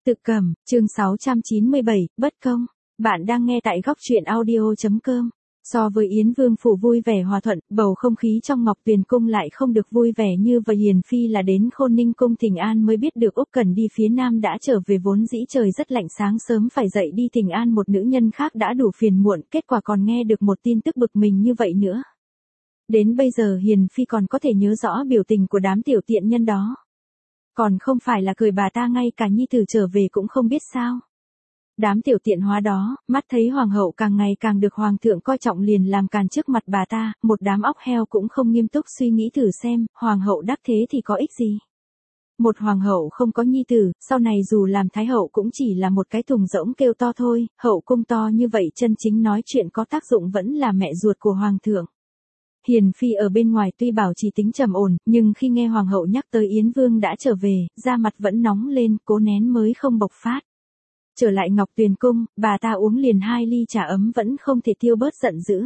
Tự Cầm, chương 697, bất công. Bạn đang nghe tại góc truyện audio.com. So với Yến Vương phủ vui vẻ hòa thuận, bầu không khí trong Ngọc Tuyền cung lại không được vui vẻ như vậy. Hiền phi là đến Khôn Ninh cung thỉnh an mới biết được Úc Cần đi phía nam đã trở về, vốn dĩ trời rất lạnh sáng sớm phải dậy đi thỉnh an một nữ nhân khác đã đủ phiền muộn, kết quả còn nghe được một tin tức bực mình như vậy nữa. Đến bây giờ Hiền phi còn có thể nhớ rõ biểu tình của đám tiểu tiện nhân đó. Còn không phải là cười bà ta ngay cả nhi tử trở về cũng không biết sao. Đám tiểu tiện hóa đó, mắt thấy hoàng hậu càng ngày càng được hoàng thượng coi trọng liền làm càn trước mặt bà ta, một đám óc heo cũng không nghiêm túc suy nghĩ thử xem, hoàng hậu đắc thế thì có ích gì. Một hoàng hậu không có nhi tử, sau này dù làm thái hậu cũng chỉ là một cái thùng rỗng kêu to thôi, hậu cung to như vậy chân chính nói chuyện có tác dụng vẫn là mẹ ruột của hoàng thượng. Hiền phi ở bên ngoài tuy bảo trì tính trầm ổn, nhưng khi nghe hoàng hậu nhắc tới Yến Vương đã trở về, da mặt vẫn nóng lên, cố nén mới không bộc phát. Trở lại Ngọc Tuyền cung, bà ta uống liền 2 ly trà ấm vẫn không thể tiêu bớt giận dữ.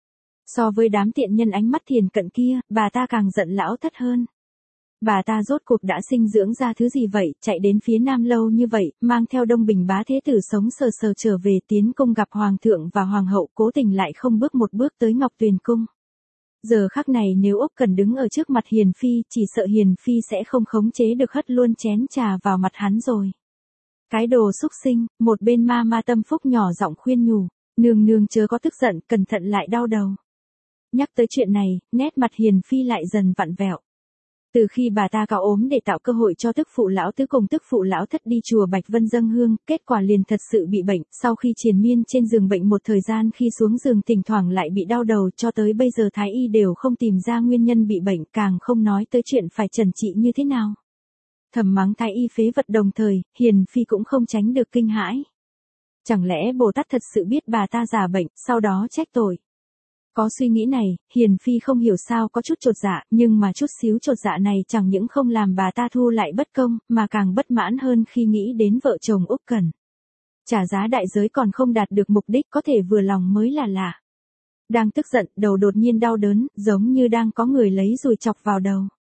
So với đám tiện nhân ánh mắt thiền cận kia, bà ta càng giận lão thất hơn. Bà ta rốt cuộc đã sinh dưỡng ra thứ gì vậy, chạy đến phía nam lâu như vậy, mang theo Đông Bình bá thế tử sống sờ sờ trở về tiến cung gặp hoàng thượng và hoàng hậu, cố tình lại không bước một bước tới Ngọc Tuyền cung. Giờ khắc này nếu Úc Cần đứng ở trước mặt Hiền phi, chỉ sợ Hiền phi sẽ không khống chế được hất luôn chén trà vào mặt hắn rồi. Cái đồ xúc sinh, một bên ma Tâm Phúc nhỏ giọng khuyên nhủ, nương nương chớ có tức giận, cẩn thận lại đau đầu. Nhắc tới chuyện này, nét mặt Hiền phi lại dần vặn vẹo. Từ khi bà ta cao ốm để tạo cơ hội cho tức phụ lão tứ cùng tức phụ lão thất đi chùa Bạch Vân dâng hương, kết quả liền thật sự bị bệnh, sau khi triền miên trên giường bệnh một thời gian khi xuống giường thỉnh thoảng lại bị đau đầu, cho tới bây giờ thái y đều không tìm ra nguyên nhân bị bệnh, càng không nói tới chuyện phải trần trị như thế nào. Thầm mắng thái y phế vật, đồng thời, Hiền phi cũng không tránh được kinh hãi. Chẳng lẽ Bồ Tát thật sự biết bà ta giả bệnh, sau đó trách tội? Có suy nghĩ này, Hiền phi không hiểu sao có chút chột dạ, nhưng mà chút xíu chột dạ này chẳng những không làm bà ta thu lại bất công, mà càng bất mãn hơn khi nghĩ đến vợ chồng Úc Cần. Trả giá đại giới còn không đạt được mục đích, có thể vừa lòng mới là lạ. Đang tức giận, đầu đột nhiên đau đớn, giống như đang có người lấy dùi chọc vào đầu.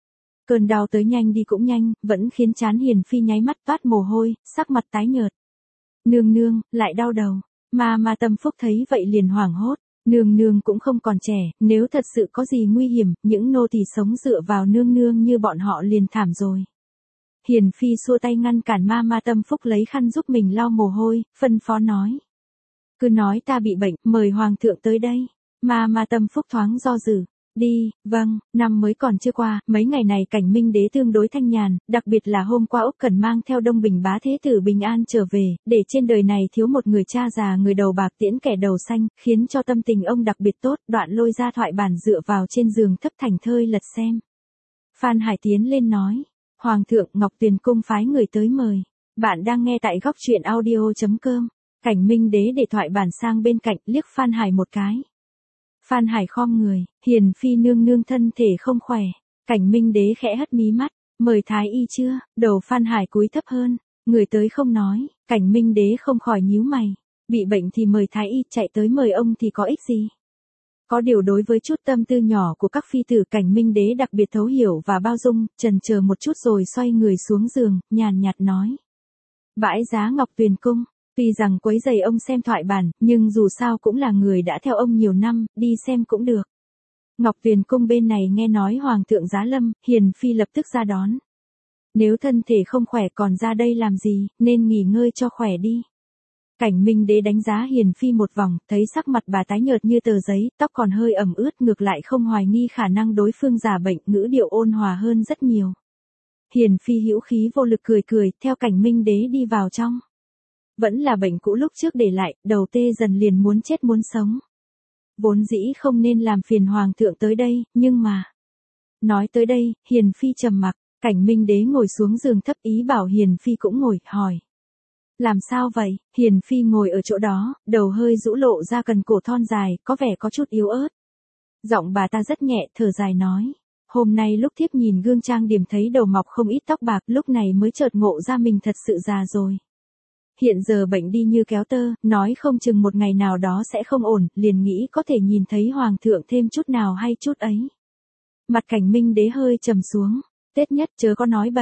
Cơn đau tới nhanh đi cũng nhanh, vẫn khiến trán Hiền phi nháy mắt toát mồ hôi, sắc mặt tái nhợt. Nương nương, lại đau đầu. Ma Tâm Phúc thấy vậy liền hoảng hốt. Nương nương cũng không còn trẻ, nếu thật sự có gì nguy hiểm, những nô tỳ sống dựa vào nương nương như bọn họ liền thảm rồi. Hiền phi xua tay ngăn cản ma Tâm Phúc lấy khăn giúp mình lau mồ hôi, phân phó nói. Cứ nói ta bị bệnh, mời hoàng thượng tới đây. Ma Tâm Phúc thoáng do dự. Đi, vâng, năm mới còn chưa qua, mấy ngày này cảnh Minh đế tương đối thanh nhàn, đặc biệt là hôm qua Úc Cần mang theo Đông Bình bá thế tử bình an trở về, để trên đời này thiếu một người cha già người đầu bạc tiễn kẻ đầu xanh, khiến cho tâm tình ông đặc biệt tốt, đoạn lôi ra thoại bản dựa vào trên giường thấp thành thơi lật xem. Phan Hải tiến lên nói, Hoàng thượng Ngọc Tuyền cung phái người tới mời, bạn đang nghe tại góc truyện audio.com, cảnh Minh đế để thoại bản sang bên cạnh liếc Phan Hải một cái. Phan Hải khom người, Hiền phi nương nương thân thể không khỏe, cảnh Minh đế khẽ hất mí mắt, mời thái y chưa, đầu Phan Hải cúi thấp hơn, người tới không nói, cảnh Minh đế không khỏi nhíu mày, bị bệnh thì mời thái y, chạy tới mời ông thì có ích gì. Có điều đối với chút tâm tư nhỏ của các phi tử cảnh Minh đế đặc biệt thấu hiểu và bao dung, chần chờ một chút rồi xoay người xuống giường, nhàn nhạt nói. Bãi giá Ngọc Tuyền cung. Tuy rằng quấy rầy ông xem thoại bản, nhưng dù sao cũng là người đã theo ông nhiều năm, đi xem cũng được. Ngọc Tuyền cung bên này nghe nói hoàng thượng giá lâm, Hiền phi lập tức ra đón. Nếu thân thể không khỏe còn ra đây làm gì, nên nghỉ ngơi cho khỏe đi. Cảnh Minh đế đánh giá Hiền phi một vòng, thấy sắc mặt bà tái nhợt như tờ giấy, tóc còn hơi ẩm ướt, ngược lại không hoài nghi khả năng đối phương giả bệnh, ngữ điệu ôn hòa hơn rất nhiều. Hiền phi hữu khí vô lực cười, theo cảnh Minh đế đi vào trong. Vẫn là bệnh cũ lúc trước để lại, đầu tê dần liền muốn chết muốn sống. Vốn dĩ không nên làm phiền hoàng thượng tới đây, nhưng mà. Nói tới đây, Hiền phi trầm mặc, cảnh Minh đế ngồi xuống giường thấp ý bảo Hiền phi cũng ngồi, hỏi. Làm sao vậy? Hiền phi ngồi ở chỗ đó, đầu hơi rũ lộ ra cần cổ thon dài, có vẻ có chút yếu ớt. Giọng bà ta rất nhẹ, thở dài nói. Hôm nay lúc thiếp nhìn gương trang điểm thấy đầu mọc không ít tóc bạc, lúc này mới chợt ngộ ra mình thật sự già rồi. Hiện giờ bệnh đi như kéo tơ, nói không chừng một ngày nào đó sẽ không ổn, liền nghĩ có thể nhìn thấy hoàng thượng thêm chút nào hay chút ấy. Mặt cảnh Minh đế hơi trầm xuống, Tết nhất chớ có nói bậy.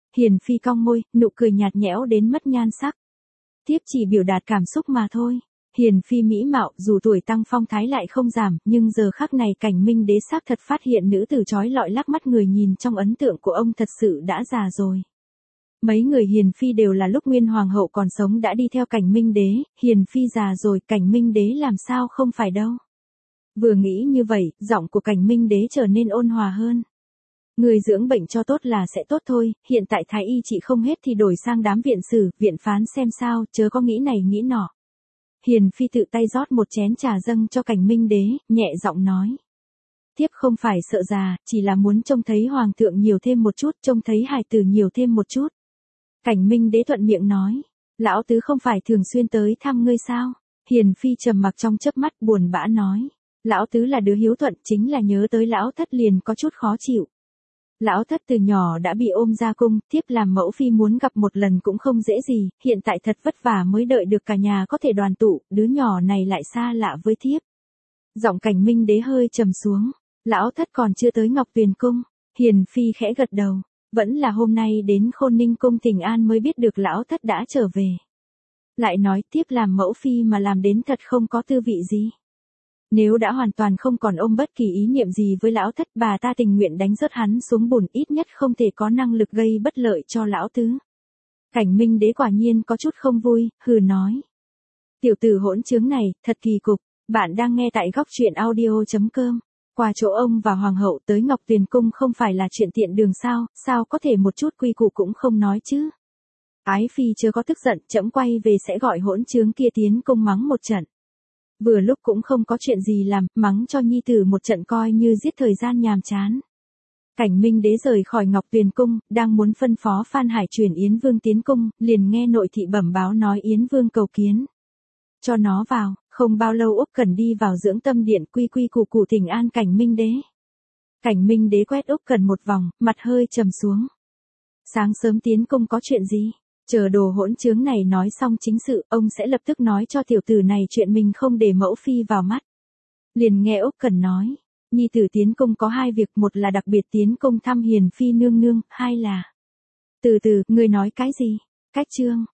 Hiền Phi cong môi, nụ cười nhạt nhẽo đến mất nhan sắc. Thiếp chỉ biểu đạt cảm xúc mà thôi. Hiền Phi mỹ mạo, dù tuổi tăng phong thái lại không giảm, nhưng giờ khắc này Cảnh Minh Đế xác thật phát hiện nữ tử chói lọi lắc mắt người nhìn trong ấn tượng của ông thật sự đã già rồi. Mấy người Hiền Phi đều là lúc Nguyên Hoàng hậu còn sống đã đi theo Cảnh Minh Đế, Hiền Phi già rồi, Cảnh Minh Đế làm sao không phải đâu. Vừa nghĩ như vậy, giọng của Cảnh Minh Đế trở nên ôn hòa hơn. Người dưỡng bệnh cho tốt là sẽ tốt thôi, hiện tại thái y trị không hết thì đổi sang đám viện sử, viện phán xem sao, chớ có nghĩ này nghĩ nọ. Hiền Phi tự tay rót một chén trà dâng cho Cảnh Minh Đế, nhẹ giọng nói. Thiếp không phải sợ già, chỉ là muốn trông thấy hoàng thượng nhiều thêm một chút, trông thấy hài tử nhiều thêm một chút. Cảnh Minh Đế thuận miệng nói, lão tứ không phải thường xuyên tới thăm ngươi sao? Hiền Phi trầm mặc trong chớp mắt buồn bã nói, lão tứ là đứa hiếu thuận, chính là nhớ tới lão thất liền có chút khó chịu. Lão thất từ nhỏ đã bị ôm ra cung, thiếp làm mẫu phi muốn gặp một lần cũng không dễ gì, hiện tại thật vất vả mới đợi được cả nhà có thể đoàn tụ, đứa nhỏ này lại xa lạ với thiếp. Giọng Cảnh Minh Đế hơi trầm xuống, lão thất còn chưa tới Ngọc Tuyền cung. Hiền Phi khẽ gật đầu, vẫn là hôm nay đến Khôn Ninh cung Thịnh An mới biết được lão thất đã trở về. Lại nói tiếp làm mẫu phi mà làm đến thật không có tư vị gì. Nếu đã hoàn toàn không còn ôm bất kỳ ý niệm gì với lão thất, bà ta tình nguyện đánh rớt hắn xuống bùn, ít nhất không thể có năng lực gây bất lợi cho lão tứ. Cảnh Minh Đế quả nhiên có chút không vui, hừ nói. Tiểu tử hỗn trướng này, thật kỳ cục, bạn đang nghe tại góc truyện audio.com. Qua chỗ ông và hoàng hậu tới Ngọc Tuyền cung không phải là chuyện tiện đường sao có thể một chút quy củ cũng không nói chứ. Ái phi chưa có tức giận, trẫm quay về sẽ gọi hỗn trướng kia tiến cung mắng một trận. Vừa lúc cũng không có chuyện gì làm, mắng cho nhi tử một trận coi như giết thời gian nhàm chán. Cảnh Minh Đế rời khỏi Ngọc Tuyền cung, đang muốn phân phó Phan Hải truyền Yến Vương tiến cung, liền nghe nội thị bẩm báo nói Yến Vương cầu kiến. Cho nó vào, không bao lâu Úc Cần đi vào dưỡng tâm điện quy quy củ củ thỉnh an Cảnh Minh Đế. Cảnh Minh Đế quét Úc Cần một vòng, mặt hơi trầm xuống. Sáng sớm tiến cung có chuyện gì? Chờ đồ hỗn trướng này nói xong chính sự, ông sẽ lập tức nói cho tiểu tử này chuyện mình không để mẫu phi vào mắt. Liền nghe Úc Cần nói, nhi tử tiến cung có hai việc, một là đặc biệt tiến cung thăm Hiền Phi nương nương, hai là... Từ từ, ngươi nói cái gì? Cách chương.